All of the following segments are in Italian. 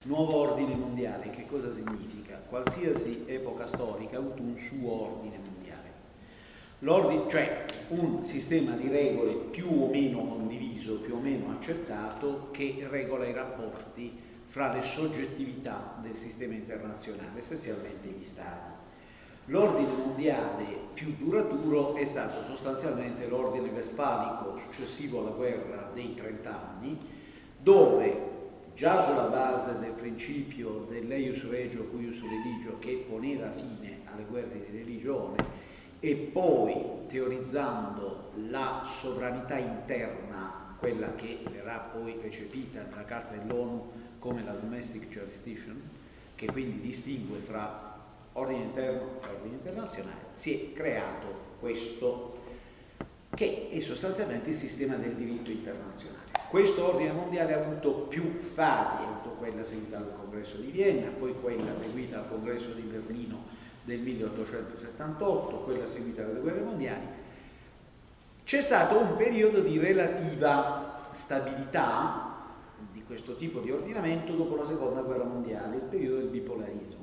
Nuovo ordine mondiale, che cosa significa? Qualsiasi epoca storica ha avuto un suo ordine mondiale. L'ordine, cioè un sistema di regole più o meno condiviso, più o meno accettato, che regola i rapporti fra le soggettività del sistema internazionale, essenzialmente gli Stati. L'ordine mondiale più duraturo è stato sostanzialmente l'ordine westfalico successivo alla guerra dei 30 anni, dove già sulla base del principio dell'eius regio cuius religio, che poneva fine alle guerre di religione, e poi teorizzando la sovranità interna, quella che verrà poi recepita nella Carta dell'ONU come la domestic jurisdiction, che quindi distingue fra ordine interno e ordine internazionale, si è creato questo che è sostanzialmente il sistema del diritto internazionale. Questo ordine mondiale ha avuto più fasi, ha avuto quella seguita al congresso di Vienna, poi quella seguita al congresso di Berlino del 1878, quella seguita alle guerre mondiali. C'è stato un periodo di relativa stabilità di questo tipo di ordinamento dopo la seconda guerra mondiale, il periodo del bipolarismo.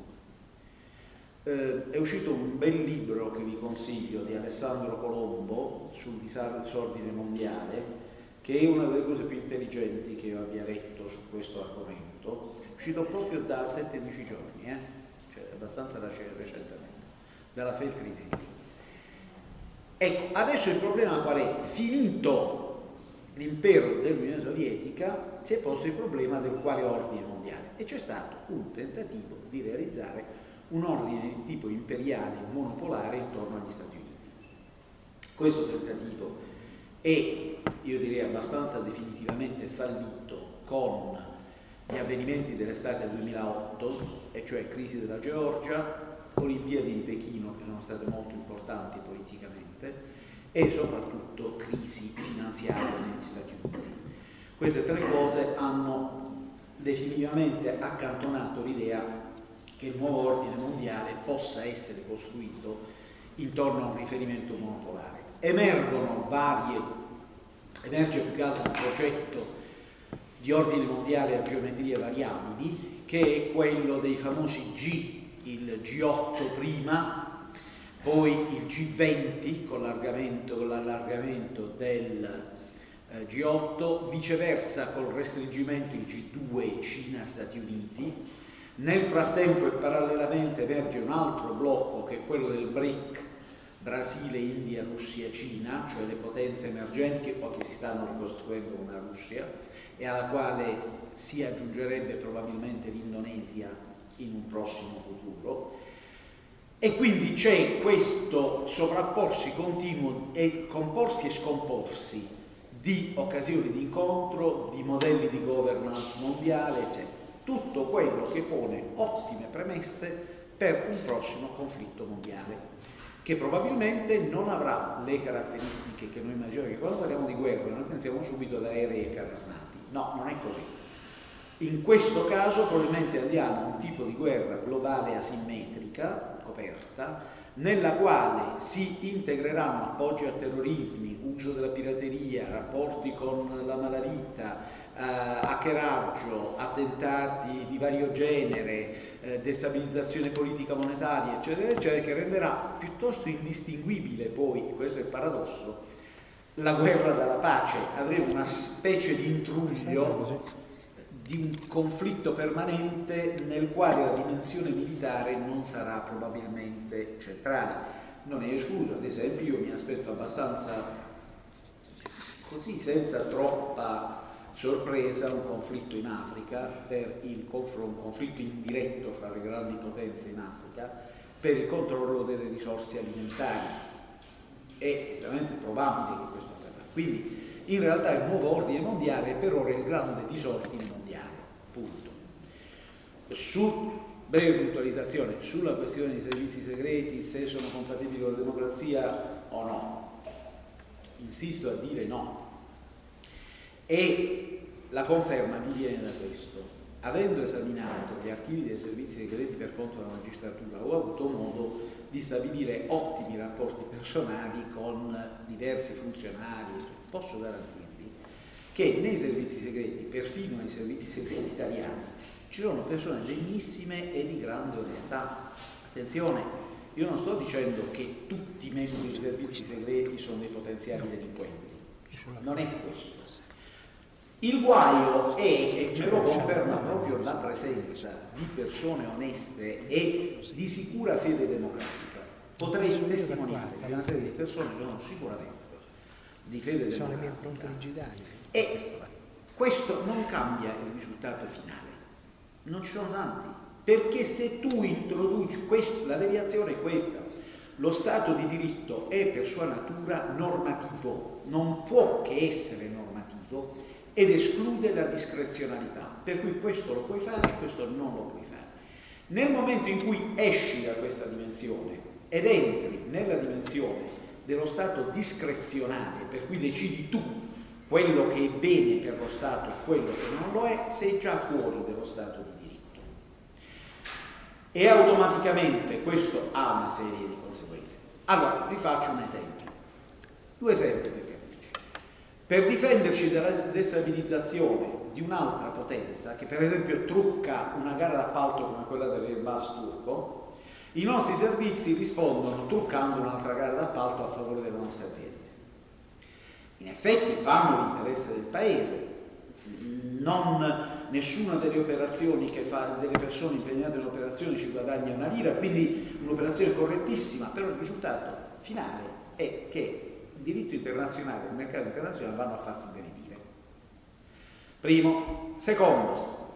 È uscito un bel libro che vi consiglio di Alessandro Colombo sul disordine mondiale, che è una delle cose più intelligenti che io abbia letto su questo argomento. È uscito proprio da 7-10 giorni, cioè abbastanza recentemente, dalla Feltrinelli. Ecco, adesso il problema qual è? Finito l'impero dell'Unione Sovietica, si è posto il problema del quale ordine mondiale, e c'è stato un tentativo di realizzare un ordine di tipo imperiale monopolare intorno agli Stati Uniti. Questo tentativo è, io direi, abbastanza definitivamente fallito con gli avvenimenti dell'estate del 2008, e cioè crisi della Georgia, Olimpiadi di Pechino, che sono state molto importanti politicamente, e soprattutto crisi finanziaria negli Stati Uniti. Queste tre cose hanno definitivamente accantonato l'idea che il nuovo ordine mondiale possa essere costruito intorno a un riferimento monopolare. Emerge più che altro un progetto di ordine mondiale a geometrie variabili, che è quello dei famosi G, il G8 prima, poi il G20 con l'allargamento del G8, viceversa col restringimento il G2 Cina-Stati Uniti. Nel frattempo e parallelamente emerge un altro blocco che è quello del BRIC, Brasile, India, Russia, Cina, cioè le potenze emergenti o che si stanno ricostruendo una Russia, e alla quale si aggiungerebbe probabilmente l'Indonesia in un prossimo futuro. E quindi c'è questo sovrapporsi continuo e comporsi e scomporsi di occasioni di incontro, di modelli di governance mondiale, eccetera. Tutto quello che pone ottime premesse per un prossimo conflitto mondiale, che probabilmente non avrà le caratteristiche che noi immaginiamo, che quando parliamo di guerra noi pensiamo subito ad aerei e carri armati. No, non è così. In questo caso probabilmente andiamo a un tipo di guerra globale asimmetrica, coperta, nella quale si integreranno appoggi a terrorismi, uso della pirateria, rapporti con la malavita, hackeraggio, attentati di vario genere, destabilizzazione politica monetaria, eccetera, eccetera, che renderà piuttosto indistinguibile poi, questo è il paradosso, la guerra dalla pace. Avremo una specie di intruglio di un conflitto permanente nel quale la dimensione militare non sarà probabilmente centrale. Non è escluso, ad esempio, io mi aspetto abbastanza così, senza troppa sorpresa, un conflitto in Africa, per il un conflitto indiretto fra le grandi potenze in Africa per il controllo delle risorse alimentari. È estremamente probabile che questo accadrà. Quindi in realtà il nuovo ordine mondiale per ora è il grande disordine mondiale, punto. Su breve puntualizzazione sulla questione dei servizi segreti, se sono compatibili con la democrazia o no, insisto a dire no, e la conferma mi viene da questo. Avendo esaminato gli archivi dei servizi segreti per conto della magistratura, ho avuto modo di stabilire ottimi rapporti personali con diversi funzionari. Posso garantirvi che nei servizi segreti, perfino nei servizi segreti italiani, Ci sono persone degnissime e di grande onestà. Attenzione, io non sto dicendo che tutti i membri dei servizi segreti sono dei potenziali delinquenti, non è questo. Il guaio è, e ce lo conferma proprio la presenza di persone oneste e di sicura fede democratica. Potrei testimoniare di una serie di persone che sono sicuramente di fede democratica. E questo non cambia il risultato finale. Non ci sono santi, perché se tu introduci questo, la deviazione è questa: lo Stato di diritto è per sua natura normativo, non può che essere normativo ed esclude la discrezionalità, per cui questo lo puoi fare e questo non lo puoi fare. Nel momento in cui esci da questa dimensione ed entri nella dimensione dello Stato discrezionale, per cui decidi tu quello che è bene per lo Stato e quello che non lo è, sei già fuori dello Stato di diritto. E automaticamente questo ha una serie di conseguenze. Allora, vi faccio un esempio. 2 esempi per capirci. Per difenderci dalla destabilizzazione di un'altra potenza, che per esempio trucca una gara d'appalto come quella dell'Airbus turco, i nostri servizi rispondono truccando un'altra gara d'appalto a favore delle nostre aziende. In effetti fanno l'interesse del paese, nessuna delle operazioni che fa, delle persone impegnate in operazioni ci guadagna una lira, quindi un'operazione correttissima, però il risultato finale è che il diritto internazionale e il mercato internazionale vanno a farsi benedire. Primo. Secondo,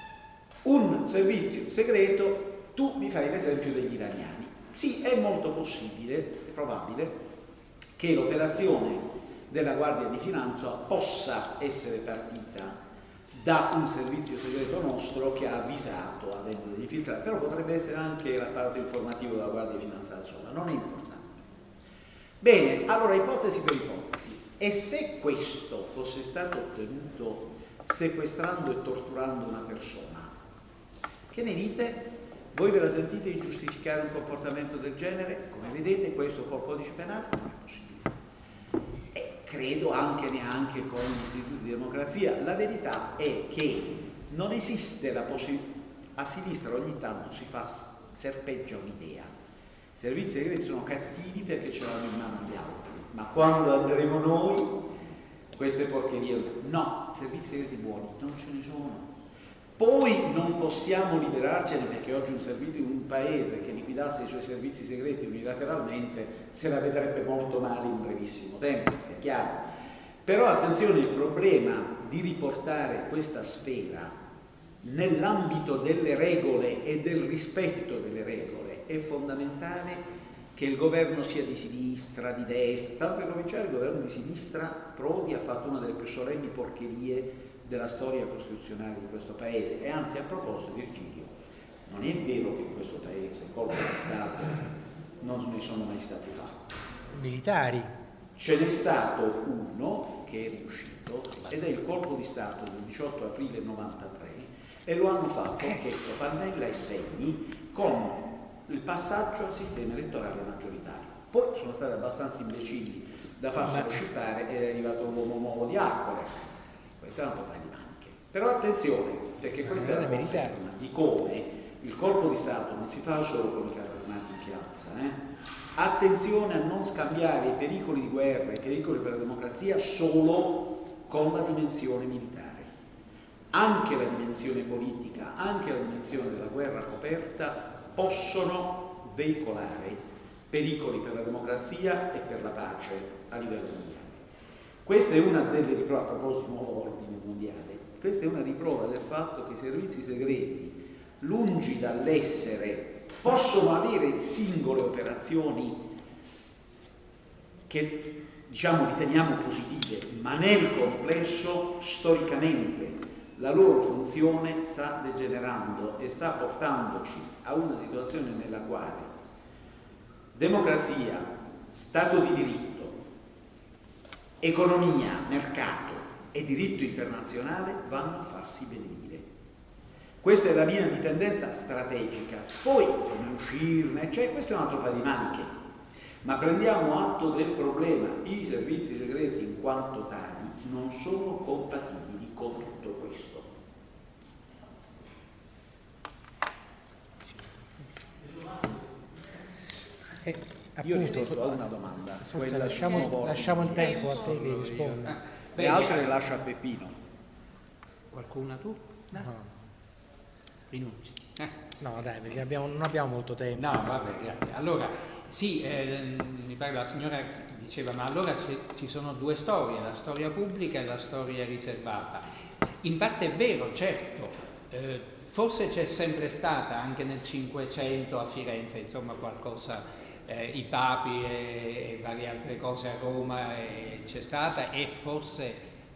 un servizio segreto, tu mi fai l'esempio degli iraniani. Sì, è molto possibile, è probabile, che l'operazione della Guardia di Finanza possa essere partita da un servizio segreto nostro che ha avvisato avendo degli infiltrati, però potrebbe essere anche l'apparato informativo della Guardia di Finanza da sola, non è importante. Bene, allora ipotesi per ipotesi. E se questo fosse stato ottenuto sequestrando e torturando una persona, che ne dite? Voi ve la sentite di giustificare un comportamento del genere? Come vedete, questo col codice penale non è possibile. Credo anche neanche con gli istituti di democrazia. La verità è che non esiste la possibilità. A sinistra ogni tanto serpeggia un'idea. I servizi segreti sono cattivi perché ce l'hanno in mano gli altri, ma quando andremo noi queste porcherie, no, servizi segreti buoni non ce ne sono. Poi non possiamo liberarcene perché oggi un paese che liquidasse i suoi servizi segreti unilateralmente se la vedrebbe molto male in brevissimo tempo, sia chiaro. Però attenzione, il problema di riportare questa sfera nell'ambito delle regole e del rispetto delle regole è fondamentale, che il governo sia di sinistra, di destra. Tanto per cominciare, il governo di sinistra, Prodi, ha fatto una delle più solenni porcherie della storia costituzionale di questo paese. E anzi, a proposito, Virgilio, non è vero che in questo paese colpi di Stato non ne sono mai stati fatti. Militari. Ce n'è stato uno che è riuscito ed è il colpo di Stato del 18 aprile 93 e lo hanno fatto Orchestro, Pannella e Segni con il passaggio al sistema elettorale maggioritario. Poi sono stati abbastanza imbecilli da farselo scippare ed è arrivato l'uomo nuovo di Arcore. Questo è un po' di maniche. Però attenzione, perché questa è la conferma di come il colpo di Stato non si fa solo con i carri armati in piazza. Attenzione a non scambiare i pericoli di guerra, i pericoli per la democrazia solo con la dimensione militare. Anche la dimensione politica, anche la dimensione della guerra coperta possono veicolare pericoli per la democrazia e per la pace a livello mondiale. Questa è una delle riprove, a proposito di nuovo ordine mondiale, questa è una riprova del fatto che i servizi segreti, lungi dall'essere, possono avere singole operazioni che riteniamo positive, ma nel complesso storicamente la loro funzione sta degenerando e sta portandoci a una situazione nella quale democrazia, Stato di diritto, economia, mercato e diritto internazionale vanno a farsi benedire. Questa è la linea di tendenza strategica. Poi come uscirne, questo è un altro paio di maniche, ma prendiamo atto del problema. I servizi segreti in quanto tali non sono compatibili con tutto questo. Io appunto, ho una domanda. forse lasciamo il tempo a te che rispondi. Le altre le lascio a Peppino. Qualcuna tu? No. Rinunci. No, dai, perché non abbiamo molto tempo. No, vabbè, grazie. Allora, sì, mi pare la signora diceva, ma allora ci sono due storie, la storia pubblica e la storia riservata. In parte è vero, certo, forse c'è sempre stata anche nel Cinquecento a Firenze, insomma, qualcosa, i papi e varie altre cose a Roma c'è stata, e forse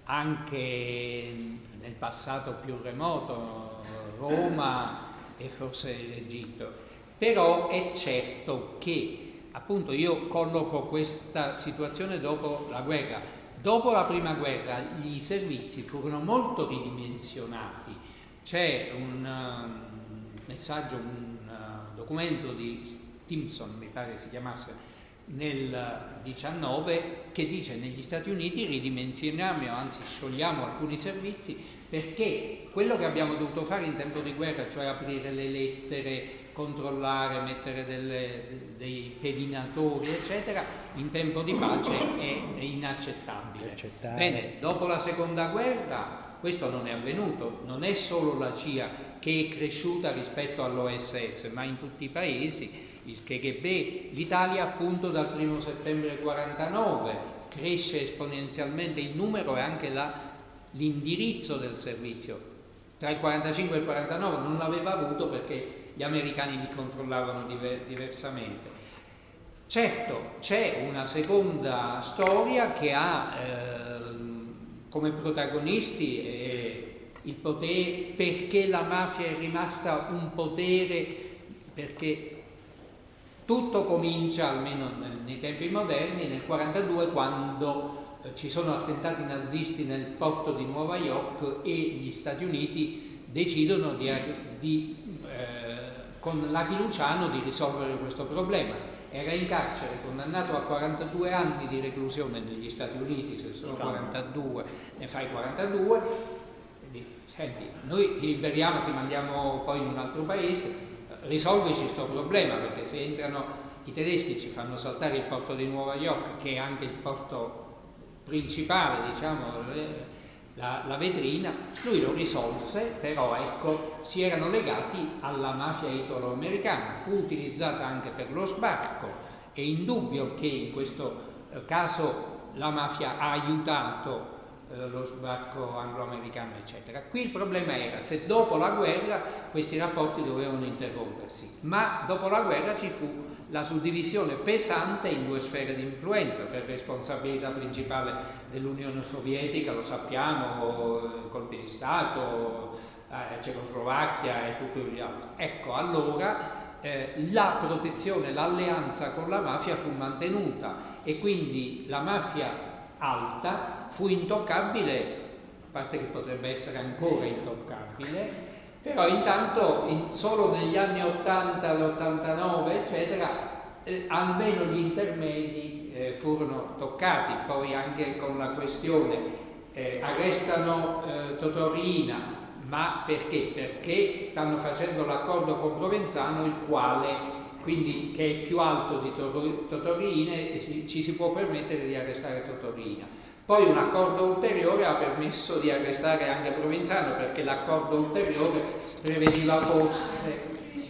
anche nel passato più remoto, Roma e forse l'Egitto. Però è certo che, appunto, io colloco questa situazione dopo la guerra. Dopo la prima guerra i servizi furono molto ridimensionati. C'è un messaggio, un documento di Stimson, mi pare si chiamasse, nel 19, che dice: negli Stati Uniti ridimensioniamo, anzi sciogliamo alcuni servizi, perché quello che abbiamo dovuto fare in tempo di guerra, cioè aprire le lettere, controllare, mettere dei pedinatori, eccetera, in tempo di pace è inaccettabile. Bene, dopo la seconda guerra questo non è avvenuto. Non è solo la CIA che è cresciuta rispetto all'OSS, ma in tutti i paesi, il KGB, l'Italia appunto dal 1 settembre 1949 cresce esponenzialmente il numero e anche l'indirizzo del servizio. Tra il 1945 e il 1949 non l'aveva avuto perché gli americani li controllavano diversamente. Certo, c'è una seconda storia che ha come protagonisti il potere, perché la mafia è rimasta un potere, perché tutto comincia, almeno nei tempi moderni, nel 1942, quando ci sono attentati nazisti nel porto di Nuova York e gli Stati Uniti decidono con Lucky Luciano di risolvere questo problema. Era in carcere, condannato a 42 anni di reclusione negli Stati Uniti, se sono 42 ne fai 42, senti, noi ti liberiamo, ti mandiamo poi in un altro paese, risolvici questo problema, perché se entrano i tedeschi ci fanno saltare il porto di Nuova York, che è anche il porto principale, diciamo, la vetrina. Lui lo risolse, però ecco, si erano legati alla mafia italo-americana, fu utilizzata anche per lo sbarco. È indubbio che in questo caso la mafia ha aiutato lo sbarco anglo-americano, eccetera. Qui il problema era se dopo la guerra questi rapporti dovevano interrompersi, ma dopo la guerra ci fu la suddivisione pesante in due sfere di influenza, per responsabilità principale dell'Unione Sovietica, lo sappiamo, colpi di Stato, Cecoslovacchia e tutto gli altri. Ecco, allora la protezione, l'alleanza con la mafia fu mantenuta e quindi la mafia alta fu intoccabile, a parte che potrebbe essere ancora intoccabile, però intanto solo negli anni 80, l'89 eccetera, almeno gli intermedi furono toccati. Poi anche con la questione arrestano Totò Riina, ma perché? Perché stanno facendo l'accordo con Provenzano, il quale quindi, che è più alto di Totò Riina, e ci si può permettere di arrestare Totò Riina. Poi un accordo ulteriore ha permesso di arrestare anche Provenzano, perché l'accordo ulteriore prevedeva forse...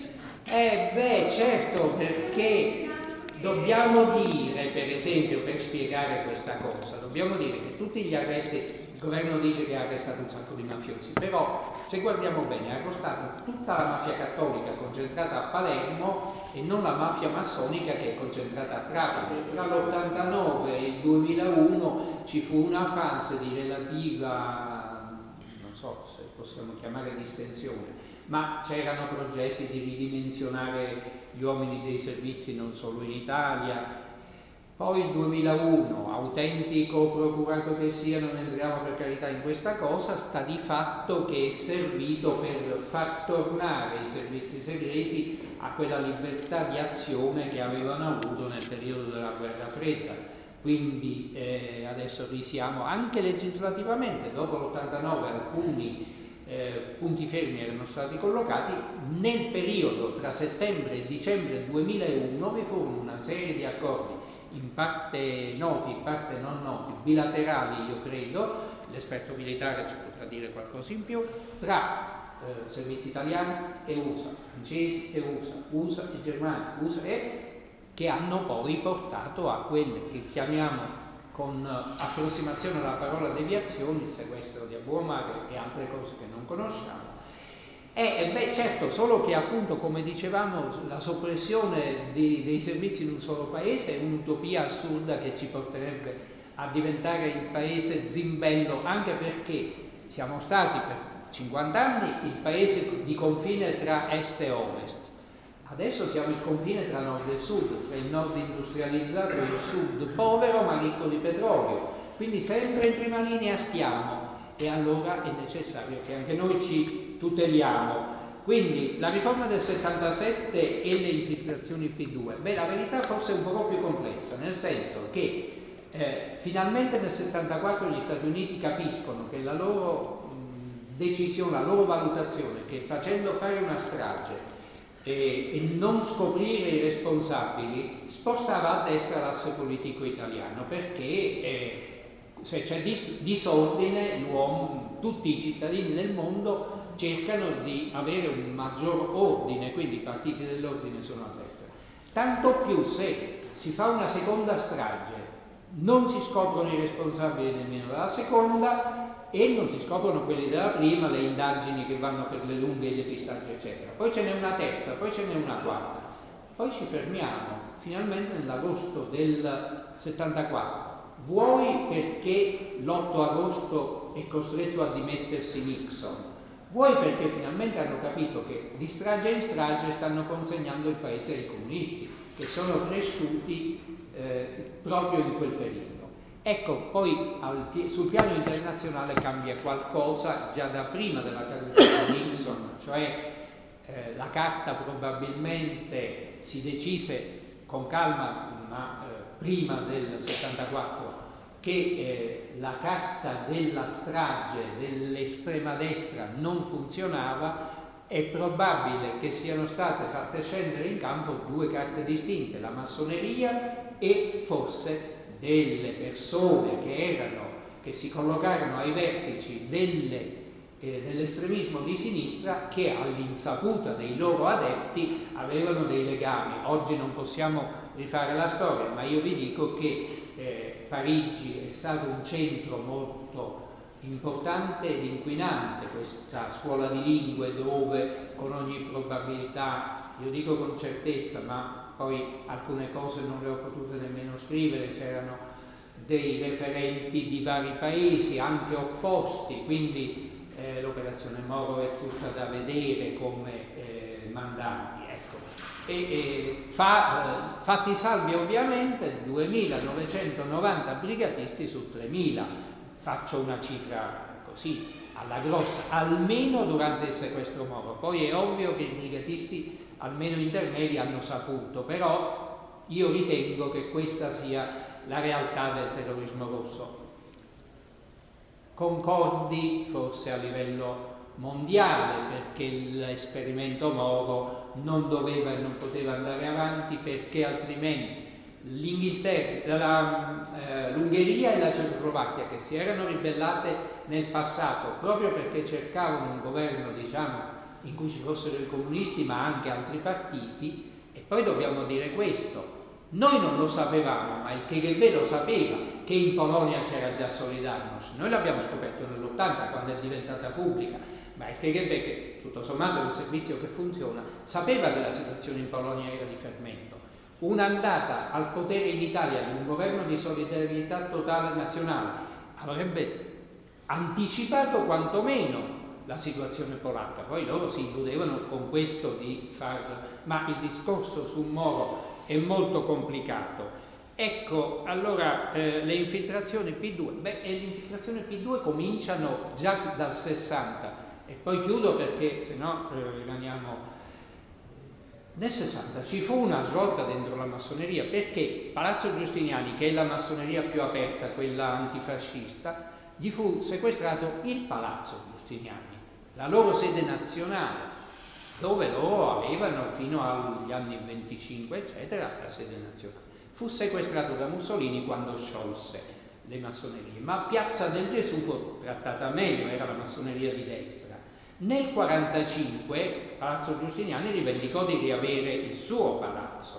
certo, perché dobbiamo dire, per esempio, per spiegare questa cosa, dobbiamo dire che tutti gli arresti, il governo dice che ha arrestato un sacco di mafiosi, però se guardiamo bene ha arrestato tutta la mafia cattolica concentrata a Palermo e non la mafia massonica che è concentrata a Trapani. Tra l'89 e il 2001 ci fu una fase di relativa, non so se possiamo chiamare distensione, ma c'erano progetti di ridimensionare gli uomini dei servizi non solo in Italia. Poi il 2001, autentico procurato che sia, non entriamo per carità in questa cosa, sta di fatto che è servito per far tornare i servizi segreti a quella libertà di azione che avevano avuto nel periodo della guerra fredda. Quindi adesso risiamo anche legislativamente, dopo l'89 alcuni punti fermi erano stati collocati. Nel periodo tra settembre e dicembre 2001 vi furono una serie di accordi, in parte noti, in parte non noti, bilaterali io credo, l'esperto militare ci potrà dire qualcosa in più, tra servizi italiani e USA, francesi e USA e Germania, che hanno poi portato a quelle che chiamiamo con approssimazione alla parola deviazioni, il sequestro di Abu Omar e altre cose che non conosciamo. Certo, solo che appunto, come dicevamo, la soppressione dei servizi in un solo paese è un'utopia assurda che ci porterebbe a diventare il paese zimbello, anche perché siamo stati per 50 anni il paese di confine tra est e ovest. Adesso siamo il confine tra nord e sud, fra il nord industrializzato e il sud povero ma ricco di petrolio, quindi sempre in prima linea stiamo, e allora è necessario che anche noi ci tuteliamo. Quindi la riforma del 77 e le infiltrazioni P2, la verità forse è un po' più complessa, nel senso che finalmente nel 74 gli Stati Uniti capiscono che la loro decisione, la loro valutazione, che facendo fare una strage e non scoprire i responsabili spostava a destra l'asse politico italiano, perché se c'è disordine tutti i cittadini del mondo cercano di avere un maggior ordine, quindi i partiti dell'ordine sono a destra. Tanto più se si fa una seconda strage, non si scoprono i responsabili nemmeno della seconda e non si scoprono quelli della prima, le indagini che vanno per le lunghe, i depistaggi eccetera. Poi ce n'è una terza, poi ce n'è una quarta. Poi ci fermiamo finalmente nell'agosto del 74. Vuoi perché l'8 agosto è costretto a dimettersi Nixon, vuoi perché finalmente hanno capito che di strage in strage stanno consegnando il paese ai comunisti, che sono cresciuti proprio in quel periodo. Ecco, poi sul piano internazionale cambia qualcosa già da prima della caduta di Nixon, cioè la carta probabilmente si decise con calma, ma prima del 74, che la carta della strage dell'estrema destra non funzionava. È probabile che siano state fatte scendere in campo due carte distinte, la massoneria e forse delle persone che si collocarono ai vertici dell'estremismo di sinistra, che all'insaputa dei loro adepti avevano dei legami. Oggi non possiamo rifare la storia, ma io vi dico che Parigi è stato un centro molto importante ed inquinante, questa scuola di lingue dove con ogni probabilità, io dico con certezza, ma poi alcune cose non le ho potute nemmeno scrivere, c'erano dei referenti di vari paesi anche opposti, quindi l'operazione Moro è tutta da vedere come mandanti, ecco. Fatti salvi ovviamente 2990 brigatisti su 3000. Faccio una cifra così alla grossa, almeno durante il sequestro Moro. Poi è ovvio che i brigatisti, almeno intermedi, hanno saputo, però io ritengo che questa sia la realtà del terrorismo rosso. Concordi forse a livello mondiale, perché l'esperimento Moro non doveva e non poteva andare avanti, perché altrimenti l'Ungheria e la Cecoslovacchia, che si erano ribellate nel passato proprio perché cercavano un governo, in cui ci fossero i comunisti ma anche altri partiti. E poi dobbiamo dire questo: noi non lo sapevamo, ma il KGB lo sapeva che in Polonia c'era già Solidarność. Noi l'abbiamo scoperto nell'80 quando è diventata pubblica, ma il KGB, che tutto sommato è un servizio che funziona, sapeva che la situazione in Polonia era di fermento. Un'andata al potere in Italia di un governo di solidarietà totale nazionale avrebbe anticipato quantomeno la situazione polacca. Poi loro si illudevano con questo di farlo, ma il discorso su Moro è molto complicato. Ecco, allora le infiltrazioni P2, le infiltrazioni P2 cominciano già dal 60, e poi chiudo perché sennò rimaniamo. Nel 60 ci fu una svolta dentro la massoneria, perché Palazzo Giustiniani, che è la massoneria più aperta, quella antifascista, gli fu sequestrato il Palazzo Giustiniani. la loro sede nazionale, dove loro avevano fino agli anni 25, eccetera, la sede nazionale. Fu sequestrato da Mussolini quando sciolse le massonerie, ma Piazza del Gesù fu trattata meglio, era la massoneria di destra. Nel 1945 Palazzo Giustiniani rivendicò di riavere il suo palazzo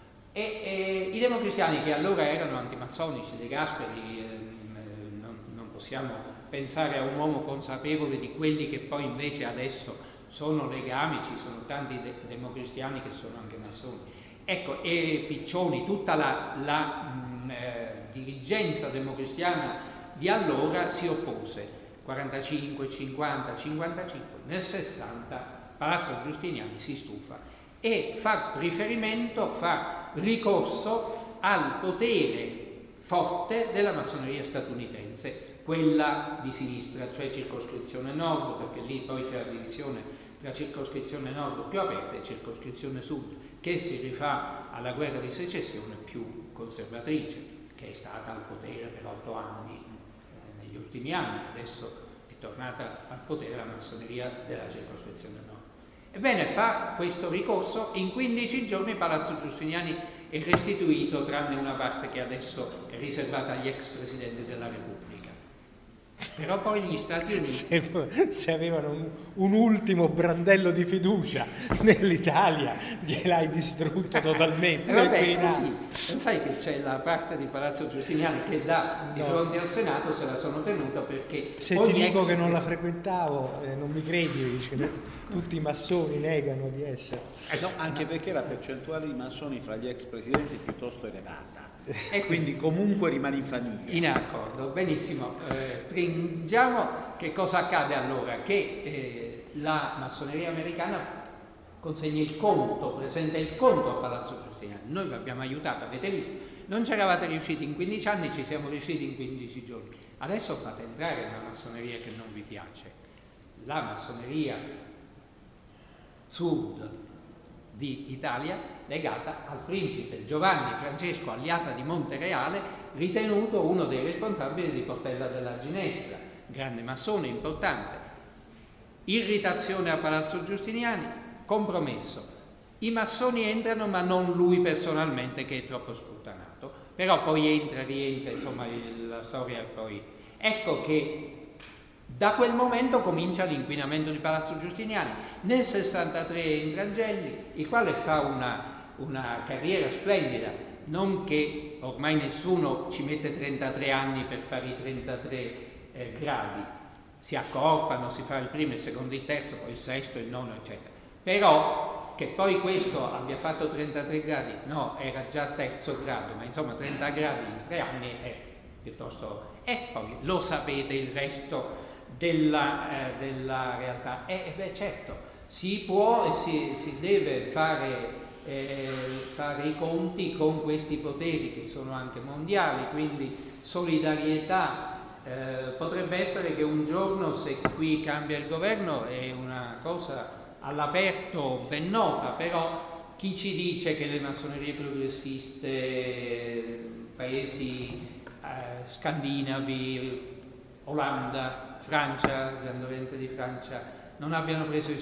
e i democristiani, che allora erano antimassonici, De Gasperi, non possiamo pensare a un uomo consapevole di quelli che poi invece adesso sono legami, ci sono tanti democristiani che sono anche massoni. Ecco, e Piccioni, tutta la dirigenza democristiana di allora si oppose. 45, 50, 55, nel 60 Palazzo Giustiniani si stufa e fa riferimento, fa ricorso al potere forte della massoneria statunitense, quella di sinistra, cioè circoscrizione nord, perché lì poi c'è la divisione tra circoscrizione nord più aperta e circoscrizione sud, che si rifà alla guerra di secessione più conservatrice, che è stata al potere per 8 anni negli ultimi anni. Adesso è tornata al potere la massoneria della circoscrizione nord. Ebbene, fa questo ricorso, in 15 giorni Palazzo Giustiniani è restituito, tranne una parte che adesso è riservata agli ex presidenti della Repubblica. Però poi gli Stati Uniti... Se avevano un ultimo brandello di fiducia nell'Italia, gliel'hai distrutto totalmente. Vabbè, così, sai che c'è la parte di Palazzo Giustiniani che di fronte al Senato se la sono tenuta perché... Se ti dico che non la frequentavo, non mi credi, dice, tutti i massoni negano di essere. No, anche perché la percentuale di massoni fra gli ex presidenti è piuttosto elevata. E quindi comunque rimane in famiglia. In accordo, benissimo. Stringiamo. Che cosa accade allora? Che la massoneria americana consegna il conto, presenta il conto a Palazzo Giustiniani. Noi vi abbiamo aiutato, avete visto? Non ci eravate riusciti in 15 anni, ci siamo riusciti in 15 giorni. Adesso fate entrare una massoneria che non vi piace. La massoneria sud di Italia, legata al principe Giovanni Francesco Alliata di Montereale, ritenuto uno dei responsabili di Portella della Ginestra, grande massone importante. Irritazione a Palazzo Giustiniani, compromesso. I massoni entrano, ma non lui personalmente, che è troppo sputtanato, però poi rientra, insomma la storia è poi... Ecco che da quel momento comincia l'inquinamento di Palazzo Giustiniani. Nel 63 entra Angelli, il quale fa una carriera splendida, non che ormai nessuno ci mette 33 anni per fare i 33 gradi, si accorpano, si fa il primo, il secondo, il terzo, poi il sesto, il nono, eccetera. Però che poi questo abbia fatto 33 gradi, no, era già terzo grado, ma insomma 30 gradi in 3 anni è piuttosto... E poi lo sapete il resto della realtà. Certo, si può e si deve fare i conti con questi poteri che sono anche mondiali, quindi solidarietà. Potrebbe essere che un giorno, se qui cambia il governo, è una cosa all'aperto ben nota, però chi ci dice che le massonerie progressiste, paesi scandinavi, Olanda, Francia, Grande Oriente di Francia, non abbiano preso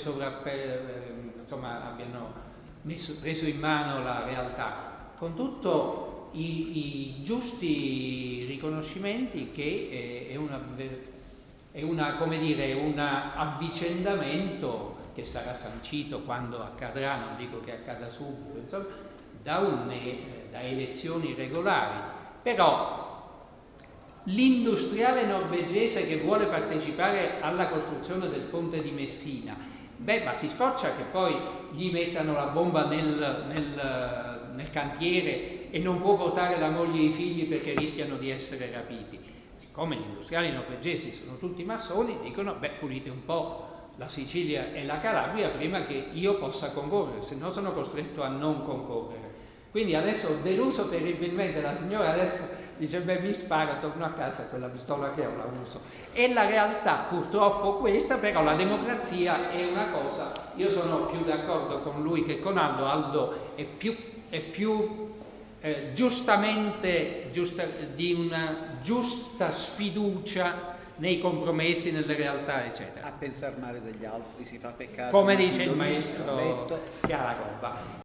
abbiano preso in mano la realtà, con tutto i giusti riconoscimenti che è un avvicendamento che sarà sancito quando accadrà, non dico che accada subito, insomma, da elezioni regolari. Però l'industriale norvegese che vuole partecipare alla costruzione del ponte di Messina, ma si scoccia che poi gli mettano la bomba nel cantiere e non può portare la moglie e i figli perché rischiano di essere rapiti. Siccome gli industriali norvegesi sono tutti massoni, dicono, pulite un po' la Sicilia e la Calabria prima che io possa concorrere, se no sono costretto a non concorrere. Quindi adesso ho deluso terribilmente la signora, adesso dice, mi spara, torno a casa, quella pistola che ho la uso. E la realtà purtroppo questa, però la democrazia è una cosa, io sono più d'accordo con lui che con Aldo è più giustamente di una giusta sfiducia nei compromessi, nelle realtà, eccetera. A pensare male degli altri si fa peccare. Come dice il maestro Chiaragobba.